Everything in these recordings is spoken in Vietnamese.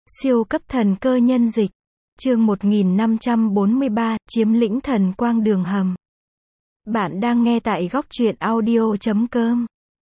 Siêu cấp thần cơ nhân dịch. Chương 1543, chiếm lĩnh thần quang đường hầm. Bạn đang nghe tại góc truyện audio.com.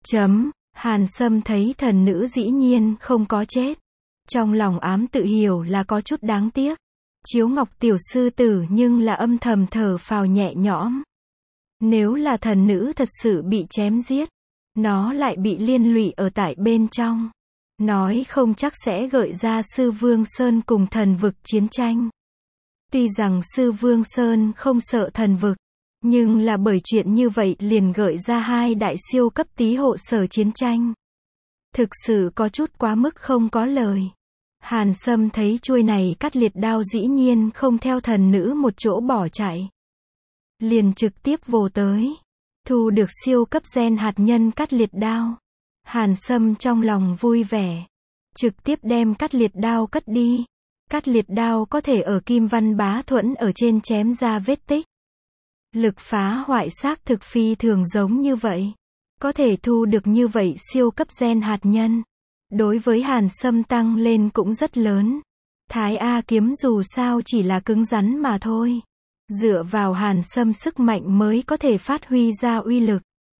Hàn Sâm thấy thần nữ dĩ nhiên không có chết. Trong lòng ám tự hiểu là có chút đáng tiếc. Chiếu Ngọc tiểu sư tử nhưng là âm thầm thở phào nhẹ nhõm. Nếu là thần nữ thật sự bị chém giết, nó lại bị liên lụy ở tại bên trong. Nói không chắc sẽ gợi ra Sư Vương Sơn cùng thần vực chiến tranh. Tuy rằng Sư Vương Sơn không sợ thần vực, nhưng là bởi chuyện như vậy liền gợi ra hai đại siêu cấp tí hộ sở chiến tranh. Thực sự có chút quá mức không có lời. Hàn Sâm thấy chuôi này cắt liệt đao dĩ nhiên không theo thần nữ một chỗ bỏ chạy. Liền trực tiếp vồ tới. Thu được siêu cấp gen hạt nhân cắt liệt đao. Hàn Sâm trong lòng vui vẻ. Trực tiếp đem cắt liệt đao cất đi. Cắt liệt đao có thể ở Kim Văn Bá Thuẫn ở trên chém ra vết tích. Lực phá hoại xác thực phi thường giống như vậy. Có thể thu được như vậy siêu cấp gen hạt nhân. Đối với Hàn Sâm tăng lên cũng rất lớn. Thái A kiếm dù sao chỉ là cứng rắn mà thôi. Dựa vào Hàn Sâm sức mạnh mới có thể phát huy ra uy lực.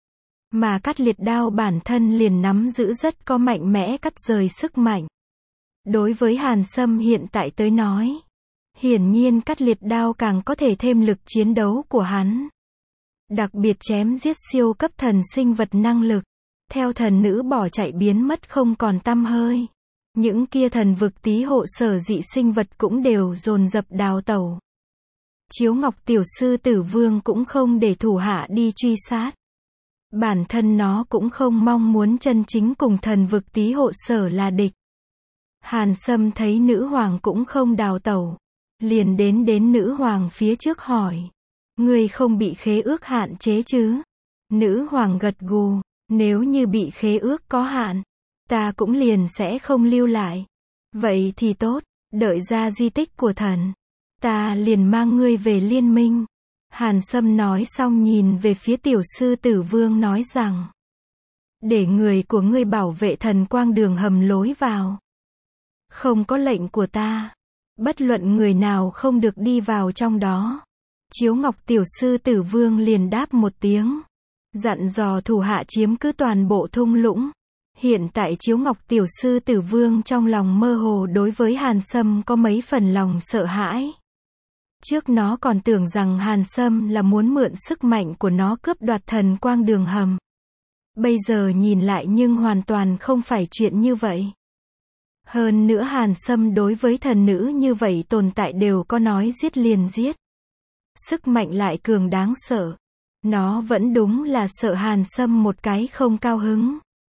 Mà cắt liệt đao bản thân liền nắm giữ rất có mạnh mẽ cắt rời sức mạnh. Đối với Hàn Sâm hiện tại tới nói, hiển nhiên cắt liệt đao càng có thể thêm lực chiến đấu của hắn. Đặc biệt chém giết siêu cấp thần sinh vật năng lực. Theo thần nữ bỏ chạy biến mất không còn tăm hơi. Những kia thần vực tí hộ sở dị sinh vật cũng đều dồn dập đào tẩu. Chiếu Ngọc tiểu sư tử vương cũng không để thủ hạ đi truy sát. Bản thân nó cũng không mong muốn chân chính cùng thần vực tí hộ sở là địch. Hàn Sâm thấy nữ hoàng cũng không đào tẩu. Liền đến nữ hoàng phía trước hỏi. Ngươi không bị khế ước hạn chế chứ? Nữ hoàng gật gù. Nếu như bị khế ước có hạn, ta cũng liền sẽ không lưu lại. Vậy thì tốt, đợi ra di tích của thần. Ta liền mang ngươi về liên minh. Hàn Sâm nói xong nhìn về phía tiểu sư tử vương nói rằng. Để người của ngươi bảo vệ thần quang đường hầm lối vào. Không có lệnh của ta. Bất luận người nào không được đi vào trong đó. Chiếu Ngọc tiểu sư tử vương liền đáp một tiếng. Dặn dò thủ hạ chiếm cứ toàn bộ thung lũng. Hiện tại Chiếu Ngọc tiểu sư tử vương trong lòng mơ hồ đối với Hàn Sâm có mấy phần lòng sợ hãi. Trước nó còn tưởng rằng Hàn Sâm là muốn mượn sức mạnh của nó cướp đoạt thần quang đường hầm. Bây giờ nhìn lại nhưng hoàn toàn không phải chuyện như vậy. Hơn nữa Hàn Sâm đối với thần nữ như vậy tồn tại đều có nói giết liền giết. Sức mạnh lại cường đáng sợ. Nó vẫn đúng là sợ Hàn Sâm một cái không cao hứng.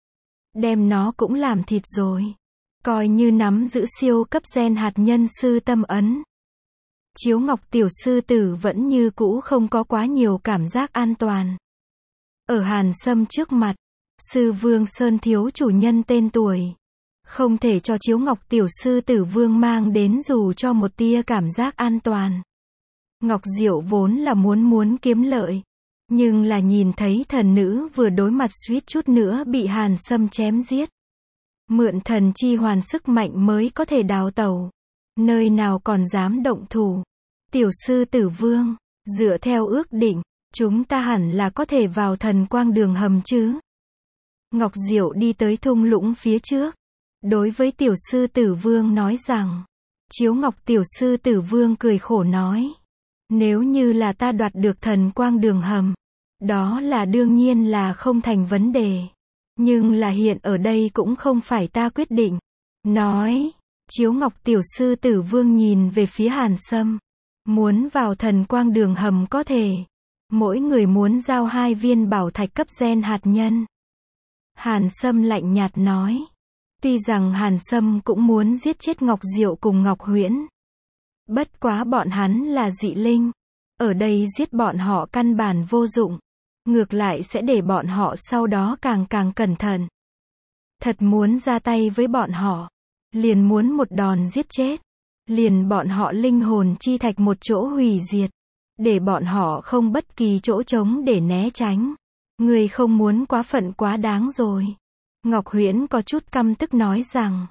Đem nó cũng làm thịt rồi. Coi như nắm giữ siêu cấp gen hạt nhân sư tâm ấn. Chiếu Ngọc tiểu sư tử vẫn như cũ không có quá nhiều cảm giác an toàn. Ở Hàn Sâm trước mặt, Sư Vương Sơn thiếu chủ nhân tên tuổi. Không thể cho Chiếu Ngọc tiểu sư tử vương mang đến dù cho một tia cảm giác an toàn. Ngọc Diệu vốn là muốn kiếm lợi. Nhưng là nhìn thấy thần nữ vừa đối mặt suýt chút nữa bị Hàn Sâm chém giết. Mượn thần chi hoàn sức mạnh mới có thể đào tẩu. Nơi nào còn dám động thủ. Tiểu sư tử vương, dựa theo ước định, chúng ta hẳn là có thể vào thần quang đường hầm chứ. Ngọc Diệu đi tới thung lũng phía trước. Đối với tiểu sư tử vương nói rằng. Chiếu Ngọc tiểu sư tử vương cười khổ nói. Nếu như là ta đoạt được thần quang đường hầm, đó là đương nhiên là không thành vấn đề. Nhưng là hiện ở đây cũng không phải ta quyết định. Nói, Chiếu Ngọc tiểu sư tử vương nhìn về phía Hàn Sâm. Muốn vào thần quang đường hầm có thể. Mỗi người muốn giao 2 viên bảo thạch cấp gen hạt nhân. Hàn Sâm lạnh nhạt nói. Tuy rằng Hàn Sâm cũng muốn giết chết Ngọc Diệu cùng Ngọc Huyễn. Bất quá bọn hắn là dị linh. Ở đây giết bọn họ căn bản vô dụng. Ngược lại sẽ để bọn họ sau đó càng cẩn thận. Thật muốn ra tay với bọn họ. Liền muốn một đòn giết chết. Liền bọn họ linh hồn chi thạch một chỗ hủy diệt. Để bọn họ không bất kỳ chỗ trống để né tránh. Người không muốn quá phận quá đáng rồi. Ngọc Huyễn có chút căm tức nói rằng.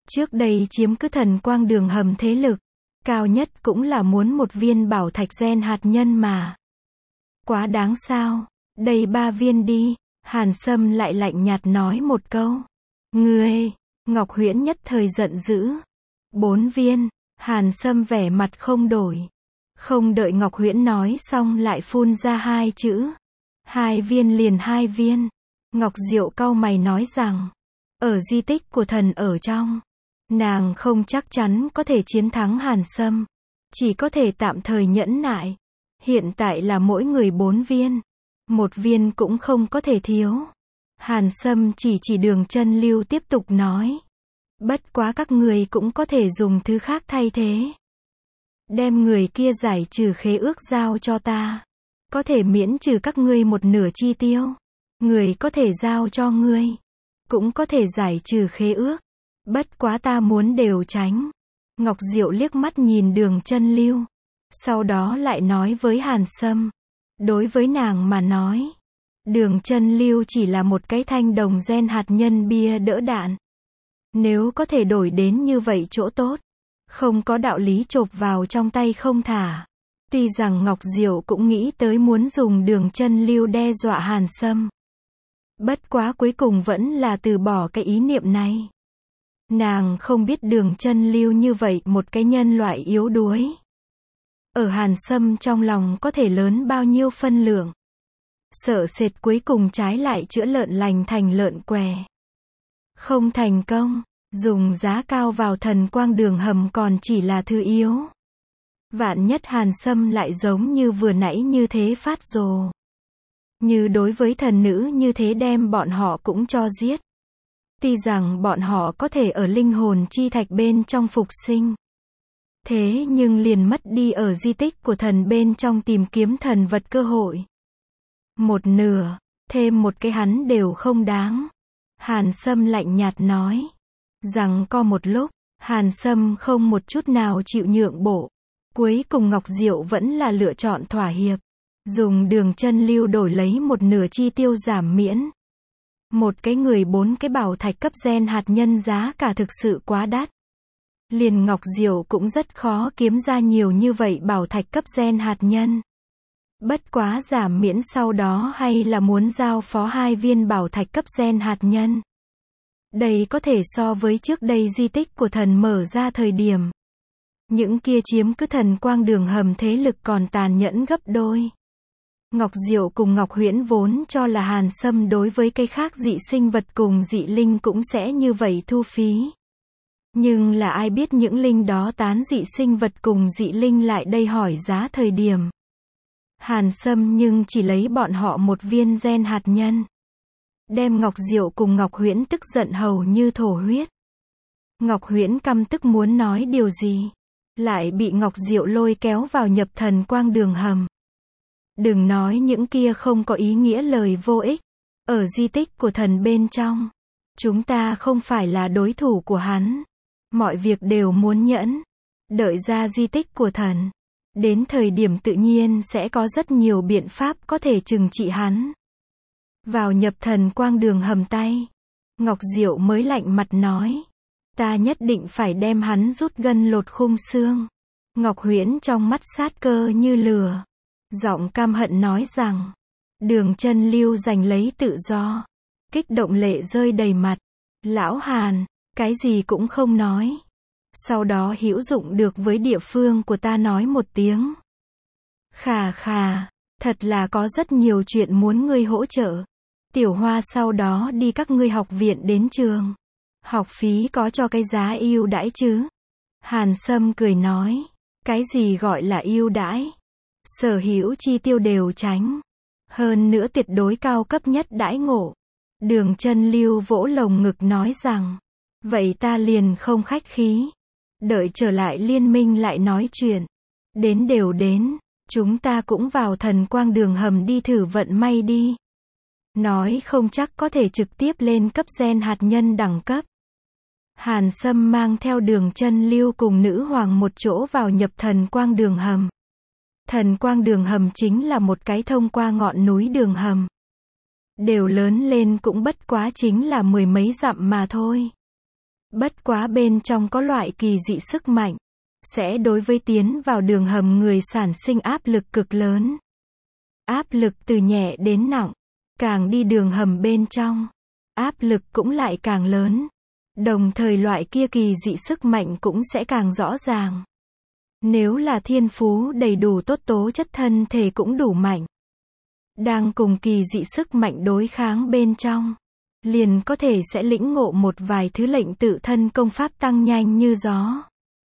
Trước đây chiếm cứ thần quang đường hầm thế lực cao nhất cũng là muốn một viên bảo thạch gen hạt nhân mà. Quá đáng sao? Đây 3 viên đi. Hàn Sâm lại lạnh nhạt nói một câu. Ngươi! Ngọc Huyễn nhất thời giận dữ. 4 viên. Hàn Sâm vẻ mặt không đổi. Không đợi Ngọc Huyễn nói xong lại phun ra 2 chữ. 2 viên liền 2 viên. Ngọc Diệu cau mày nói rằng, ở di tích của thần ở trong, nàng không chắc chắn có thể chiến thắng Hàn Sâm. Chỉ có thể tạm thời nhẫn nại. Hiện tại là mỗi người 4 viên. 1 viên cũng không có thể thiếu. Hàn Sâm chỉ Đường Chân Lưu tiếp tục nói. Bất quá các người cũng có thể dùng thứ khác thay thế. Đem người kia giải trừ khế ước giao cho ta. Có thể miễn trừ các ngươi 1/2 chi tiêu. Người có thể giao cho ngươi. Cũng có thể giải trừ khế ước. Bất quá ta muốn đều tránh. Ngọc Diệu liếc mắt nhìn Đường Chân Lưu. Sau đó lại nói với Hàn Sâm. Đối với nàng mà nói, Đường Chân Lưu chỉ là một cái thanh đồng gen hạt nhân bia đỡ đạn. Nếu có thể đổi đến như vậy chỗ tốt, không có đạo lý chộp vào trong tay không thả. Tuy rằng Ngọc Diệu cũng nghĩ tới muốn dùng Đường Chân Lưu đe dọa Hàn Sâm. Bất quá cuối cùng vẫn là từ bỏ cái ý niệm này. Nàng không biết Đường Chân Lưu như vậy một cái nhân loại yếu đuối. Ở Hàn Sâm trong lòng có thể lớn bao nhiêu phân lượng. Sợ sệt cuối cùng trái lại chữa lợn lành thành lợn què. Không thành công, dùng giá cao vào thần quang đường hầm còn chỉ là thứ yếu. Vạn nhất Hàn Sâm lại giống như vừa nãy như thế phát rồ. Như đối với thần nữ như thế đem bọn họ cũng cho giết. Tuy rằng bọn họ có thể ở linh hồn chi thạch bên trong phục sinh. Thế nhưng liền mất đi ở di tích của thần bên trong tìm kiếm thần vật cơ hội. 1/2, thêm một cái hắn đều không đáng. Hàn Sâm lạnh nhạt nói. Rằng co một lúc, Hàn Sâm không một chút nào chịu nhượng bộ. Cuối cùng Ngọc Diệu vẫn là lựa chọn thỏa hiệp. Dùng Đường Chân Lưu đổi lấy 1/2 chi tiêu giảm miễn. Một cái người 4 cái bảo thạch cấp gen hạt nhân giá cả thực sự quá đắt. Liền Ngọc Diệu cũng rất khó kiếm ra nhiều như vậy bảo thạch cấp gen hạt nhân. Bất quá giảm miễn sau đó hay là muốn giao phó 2 viên bảo thạch cấp gen hạt nhân. Đây có thể so với trước đây di tích của thần mở ra thời điểm. Những kia chiếm cứ thần quang đường hầm thế lực còn tàn nhẫn gấp đôi. Ngọc Diệu cùng Ngọc Huyễn vốn cho là Hàn Sâm đối với cây khác dị sinh vật cùng dị linh cũng sẽ như vậy thu phí. Nhưng là ai biết những linh đó tán dị sinh vật cùng dị linh lại đây hỏi giá thời điểm. Hàn Sâm nhưng chỉ lấy bọn họ 1 viên gen hạt nhân. Đem Ngọc Diệu cùng Ngọc Huyễn tức giận hầu như thổ huyết. Ngọc Huyễn căm tức muốn nói điều gì. Lại bị Ngọc Diệu lôi kéo vào nhập thần quang đường hầm. Đừng nói những kia không có ý nghĩa lời vô ích. Ở di tích của thần bên trong. Chúng ta không phải là đối thủ của hắn. Mọi việc đều muốn nhẫn. Đợi ra di tích của thần. Đến thời điểm tự nhiên sẽ có rất nhiều biện pháp có thể trừng trị hắn. Vào nhập thần quang đường hầm tay. Ngọc Diệu mới lạnh mặt nói. Ta nhất định phải đem hắn rút gân lột khung xương. Ngọc Huyễn trong mắt sát cơ như lửa. Giọng căm hận nói rằng. Đường Chân Lưu giành lấy tự do. Kích động lệ rơi đầy mặt. Lão Hàn, cái gì cũng không nói. Sau đó hữu dụng được với địa phương của ta nói một tiếng. Khà khà, thật là có rất nhiều chuyện muốn ngươi hỗ trợ. Tiểu Hoa sau đó đi các ngươi học viện đến trường. Học phí có cho cái giá ưu đãi chứ? Hàn Sâm cười nói. Cái gì gọi là ưu đãi? Sở hữu chi tiêu đều tránh. Hơn nữa tuyệt đối cao cấp nhất đãi ngộ. Đường Chân Lưu vỗ lồng ngực nói rằng. Vậy ta liền không khách khí. Đợi trở lại liên minh lại nói chuyện. Đến đều đến. Chúng ta cũng vào thần quang đường hầm đi thử vận may đi. Nói không chắc có thể trực tiếp lên cấp gen hạt nhân đẳng cấp. Hàn Sâm mang theo Đường Chân Lưu cùng nữ hoàng một chỗ vào nhập thần quang đường hầm. Thần quang đường hầm chính là một cái thông qua ngọn núi đường hầm. Đều lớn lên cũng bất quá chính là 10 mấy dặm mà thôi. Bất quá bên trong có loại kỳ dị sức mạnh, sẽ đối với tiến vào đường hầm người sản sinh áp lực cực lớn. Áp lực từ nhẹ đến nặng, càng đi đường hầm bên trong, áp lực cũng lại càng lớn. Đồng thời loại kia kỳ dị sức mạnh cũng sẽ càng rõ ràng. Nếu là thiên phú đầy đủ tốt tố chất thân thể cũng đủ mạnh, đang cùng kỳ dị sức mạnh đối kháng bên trong, liền có thể sẽ lĩnh ngộ một vài thứ lệnh tự thân công pháp tăng nhanh như gió.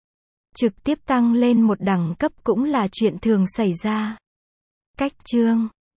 Trực tiếp tăng lên một đẳng cấp cũng là chuyện thường xảy ra. Cách chương